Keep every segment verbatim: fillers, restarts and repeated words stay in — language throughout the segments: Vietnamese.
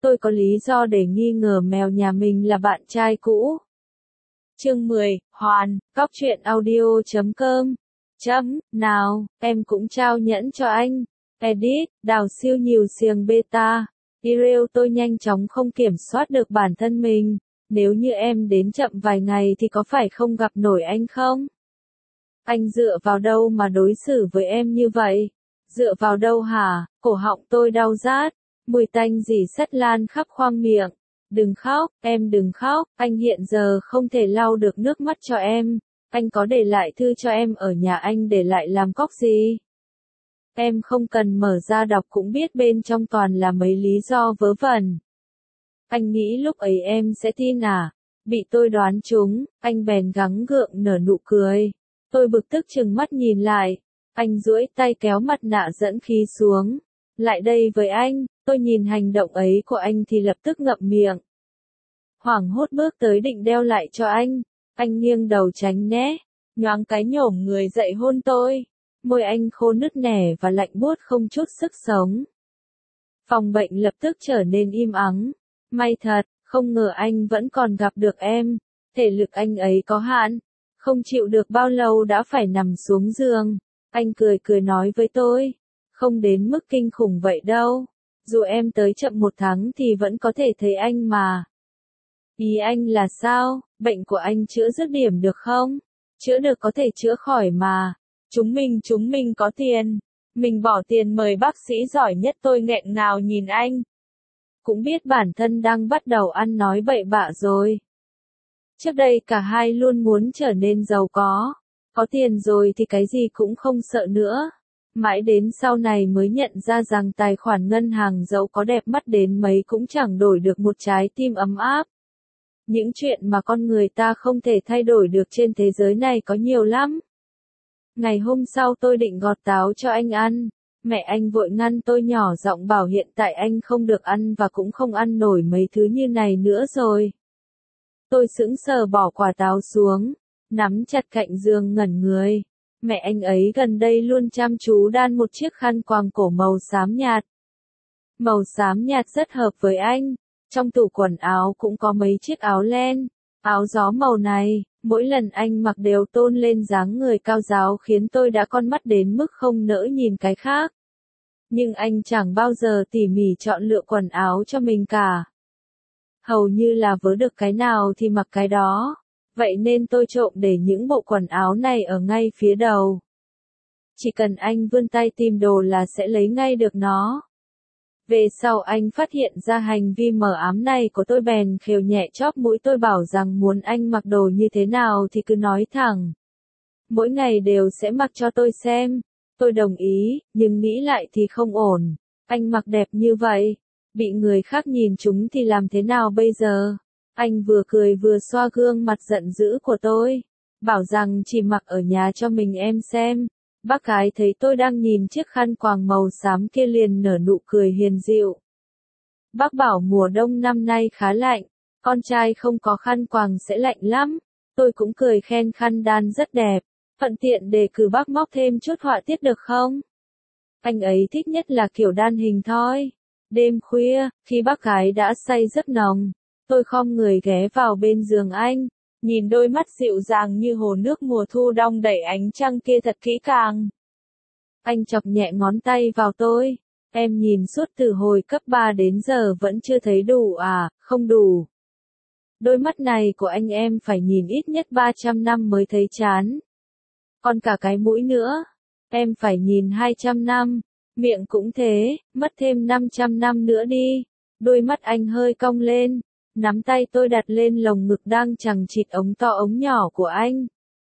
tôi có lý do để nghi ngờ mèo nhà mình là bạn trai cũ. Chương mười, Hoàn, Cóc truyện audio chấm com. Chấm, nào, em cũng trao nhẫn cho anh. Edit, đào siêu nhiều xiềng beta. Ireo tôi nhanh chóng không kiểm soát được bản thân mình. Nếu như em đến chậm vài ngày thì có phải không gặp nổi anh không? Anh dựa vào đâu mà đối xử với em như vậy? Dựa vào đâu hả? Cổ họng tôi đau rát. Mùi tanh dì xét lan khắp khoang miệng. Đừng khóc, em đừng khóc, anh hiện giờ không thể lau được nước mắt cho em. Anh có để lại thư cho em ở nhà anh để lại làm cóc gì? Em không cần mở ra đọc cũng biết bên trong toàn là mấy lý do vớ vẩn. Anh nghĩ lúc ấy em sẽ tin à? Bị tôi đoán trúng, anh bèn gắng gượng nở nụ cười. Tôi bực tức trừng mắt nhìn lại. Anh duỗi tay kéo mặt nạ dẫn khí xuống. Lại đây với anh, tôi nhìn hành động ấy của anh thì lập tức ngậm miệng. Hoảng hốt bước tới định đeo lại cho anh. Anh nghiêng đầu tránh né, nhoáng cái nhổm người dậy hôn tôi. Môi anh khô nứt nẻ và lạnh buốt không chút sức sống. Phòng bệnh lập tức trở nên im ắng. May thật, không ngờ anh vẫn còn gặp được em. Thể lực anh ấy có hạn. Không chịu được bao lâu đã phải nằm xuống giường. Anh cười cười nói với tôi. Không đến mức kinh khủng vậy đâu. Dù em tới chậm một tháng thì vẫn có thể thấy anh mà. Ý anh là sao? Bệnh của anh chữa dứt điểm được không? Chữa được có thể chữa khỏi mà. Chúng mình chúng mình có tiền. Mình bỏ tiền mời bác sĩ giỏi nhất. Tôi nghẹn ngào nhìn anh. Cũng biết bản thân đang bắt đầu ăn nói bậy bạ rồi. Trước đây cả hai luôn muốn trở nên giàu có. Có tiền rồi thì cái gì cũng không sợ nữa. Mãi đến sau này mới nhận ra rằng tài khoản ngân hàng dẫu có đẹp mắt đến mấy cũng chẳng đổi được một trái tim ấm áp. Những chuyện mà con người ta không thể thay đổi được trên thế giới này có nhiều lắm. Ngày hôm sau tôi định gọt táo cho anh ăn. Mẹ anh vội ngăn tôi nhỏ giọng bảo hiện tại anh không được ăn và cũng không ăn nổi mấy thứ như này nữa rồi. Tôi sững sờ bỏ quả táo xuống, nắm chặt cạnh giường ngẩn người. Mẹ anh ấy gần đây luôn chăm chú đan một chiếc khăn quàng cổ màu xám nhạt. Màu xám nhạt rất hợp với anh. Trong tủ quần áo cũng có mấy chiếc áo len, áo gió màu này, mỗi lần anh mặc đều tôn lên dáng người cao ráo khiến tôi đã con mắt đến mức không nỡ nhìn cái khác. Nhưng anh chẳng bao giờ tỉ mỉ chọn lựa quần áo cho mình cả. Hầu như là vớ được cái nào thì mặc cái đó. Vậy nên tôi trộm để những bộ quần áo này ở ngay phía đầu. Chỉ cần anh vươn tay tìm đồ là sẽ lấy ngay được nó. Về sau anh phát hiện ra hành vi mờ ám này của tôi bèn khều nhẹ chóp mũi tôi bảo rằng muốn anh mặc đồ như thế nào thì cứ nói thẳng. Mỗi ngày đều sẽ mặc cho tôi xem. Tôi đồng ý, nhưng nghĩ lại thì không ổn. Anh mặc đẹp như vậy, bị người khác nhìn chúng thì làm thế nào bây giờ? Anh vừa cười vừa xoa gương mặt giận dữ của tôi. Bảo rằng chỉ mặc ở nhà cho mình em xem. Bác gái thấy tôi đang nhìn chiếc khăn quàng màu xám kia liền nở nụ cười hiền dịu. Bác bảo mùa đông năm nay khá lạnh, con trai không có khăn quàng sẽ lạnh lắm. Tôi cũng cười khen khăn đan rất đẹp, thuận tiện đề cử bác móc thêm chút họa tiết được không? Anh ấy thích nhất là kiểu đan hình thoi. Đêm khuya, khi bác gái đã say giấc nồng, tôi khom người ghé vào bên giường anh. Nhìn đôi mắt dịu dàng như hồ nước mùa thu đong đầy ánh trăng kia thật kỹ càng. Anh chọc nhẹ ngón tay vào tôi. Em nhìn suốt từ hồi cấp ba đến giờ vẫn chưa thấy đủ à? Không đủ. Đôi mắt này của anh em phải nhìn ít nhất ba trăm năm mới thấy chán. Còn cả cái mũi nữa. Em phải nhìn hai trăm năm. Miệng cũng thế, mất thêm năm trăm năm nữa đi. Đôi mắt anh hơi cong lên. Nắm tay tôi đặt lên lồng ngực đang chằng chịt ống to ống nhỏ của anh.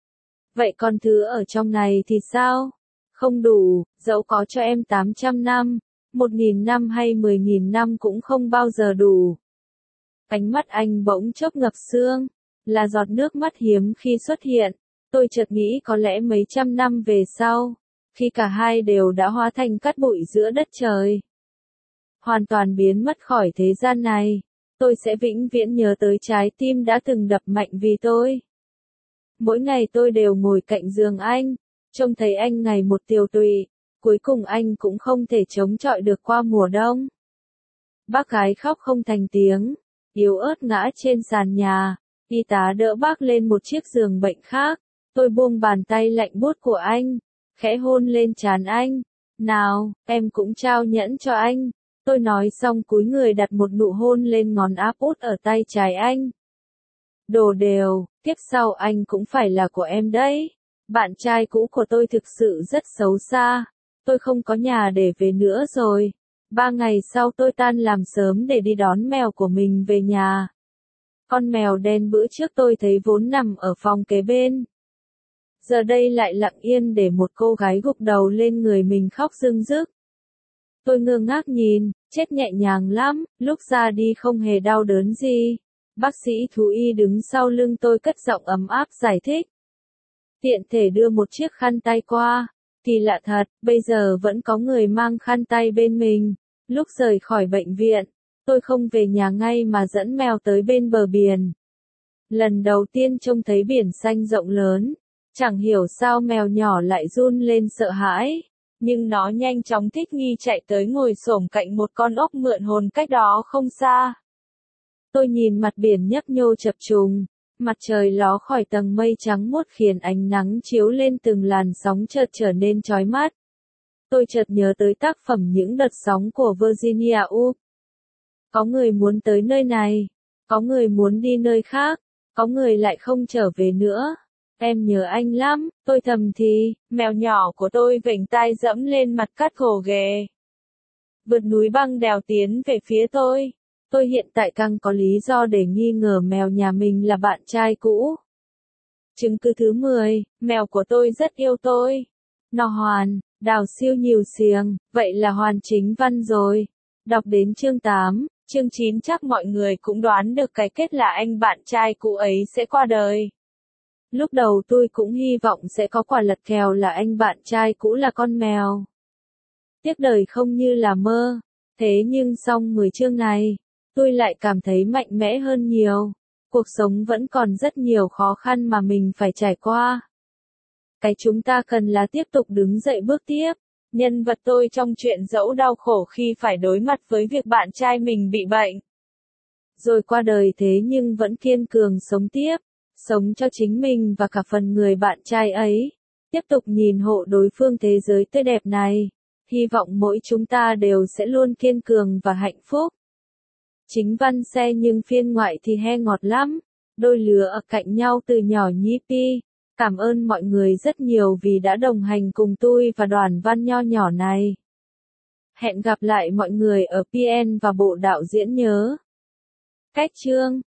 Vậy còn thứ ở trong này thì sao? Không đủ, dẫu có cho em tám trăm năm, một nghìn năm hay mười nghìn năm cũng không bao giờ đủ. Ánh mắt anh bỗng chốc ngập sương, là giọt nước mắt hiếm khi xuất hiện. Tôi chợt nghĩ có lẽ mấy trăm năm về sau, khi cả hai đều đã hóa thành cát bụi giữa đất trời, hoàn toàn biến mất khỏi thế gian này. Tôi sẽ vĩnh viễn nhớ tới trái tim đã từng đập mạnh vì tôi. Mỗi ngày tôi đều ngồi cạnh giường anh, trông thấy anh ngày một tiều tụy, cuối cùng anh cũng không thể chống chọi được qua mùa đông. Bác gái khóc không thành tiếng, yếu ớt ngã trên sàn nhà, y tá đỡ bác lên một chiếc giường bệnh khác. Tôi buông bàn tay lạnh buốt của anh, khẽ hôn lên trán anh. Nào, em cũng trao nhẫn cho anh. Tôi nói xong cúi người đặt một nụ hôn lên ngón áp út ở tay trái anh. Đồ đều, tiếp sau anh cũng phải là của em đấy. Bạn trai cũ của tôi thực sự rất xấu xa. Tôi không có nhà để về nữa rồi. Ba ngày sau tôi tan làm sớm để đi đón mèo của mình về nhà. Con mèo đen bữa trước tôi thấy vốn nằm ở phòng kế bên. Giờ đây lại lặng yên để một cô gái gục đầu lên người mình khóc rưng rức. Tôi ngơ ngác nhìn, chết nhẹ nhàng lắm, lúc ra đi không hề đau đớn gì. Bác sĩ thú y đứng sau lưng tôi cất giọng ấm áp giải thích. Tiện thể đưa một chiếc khăn tay qua. Kỳ lạ thật, bây giờ vẫn có người mang khăn tay bên mình. Lúc rời khỏi bệnh viện, tôi không về nhà ngay mà dẫn mèo tới bên bờ biển. Lần đầu tiên trông thấy biển xanh rộng lớn, chẳng hiểu sao mèo nhỏ lại run lên sợ hãi. Nhưng nó nhanh chóng thích nghi chạy tới ngồi xổm cạnh một con ốc mượn hồn cách đó không xa. Tôi nhìn mặt biển nhấp nhô chập trùng, mặt trời ló khỏi tầng mây trắng muốt khiến ánh nắng chiếu lên từng làn sóng chợt trở nên chói mắt. Tôi chợt nhớ tới tác phẩm Những đợt sóng của Virginia Woolf. Có người muốn tới nơi này, có người muốn đi nơi khác, có người lại không trở về nữa. Em nhớ anh lắm, tôi thầm thì, mèo nhỏ của tôi vểnh tai dẫm lên mặt cát gồ ghề. Vượt núi băng đèo tiến về phía tôi. Tôi hiện tại càng có lý do để nghi ngờ mèo nhà mình là bạn trai cũ. Chứng cứ thứ mười, mèo của tôi rất yêu tôi. Nó Hoàn, đào siêu nhiều xiềng, vậy là Hoàn chính văn rồi. Đọc đến chương tám, chương chín chắc mọi người cũng đoán được cái kết là anh bạn trai cũ ấy sẽ qua đời. Lúc đầu tôi cũng hy vọng sẽ có quả lật kèo là anh bạn trai cũ là con mèo. Tiếc đời không như là mơ. Thế nhưng xong mười chương này, tôi lại cảm thấy mạnh mẽ hơn nhiều. Cuộc sống vẫn còn rất nhiều khó khăn mà mình phải trải qua. Cái chúng ta cần là tiếp tục đứng dậy bước tiếp. Nhân vật tôi trong truyện dẫu đau khổ khi phải đối mặt với việc bạn trai mình bị bệnh, rồi qua đời thế nhưng vẫn kiên cường sống tiếp. Sống cho chính mình và cả phần người bạn trai ấy. Tiếp tục nhìn hộ đối phương thế giới tươi đẹp này. Hy vọng mỗi chúng ta đều sẽ luôn kiên cường và hạnh phúc. Chính văn xe nhưng phiên ngoại thì he ngọt lắm. Đôi lứa ở cạnh nhau từ nhỏ nhí pi. Cảm ơn mọi người rất nhiều vì đã đồng hành cùng tôi và đoàn văn nho nhỏ này. Hẹn gặp lại mọi người ở pê en và bộ đạo diễn nhớ. Cách chương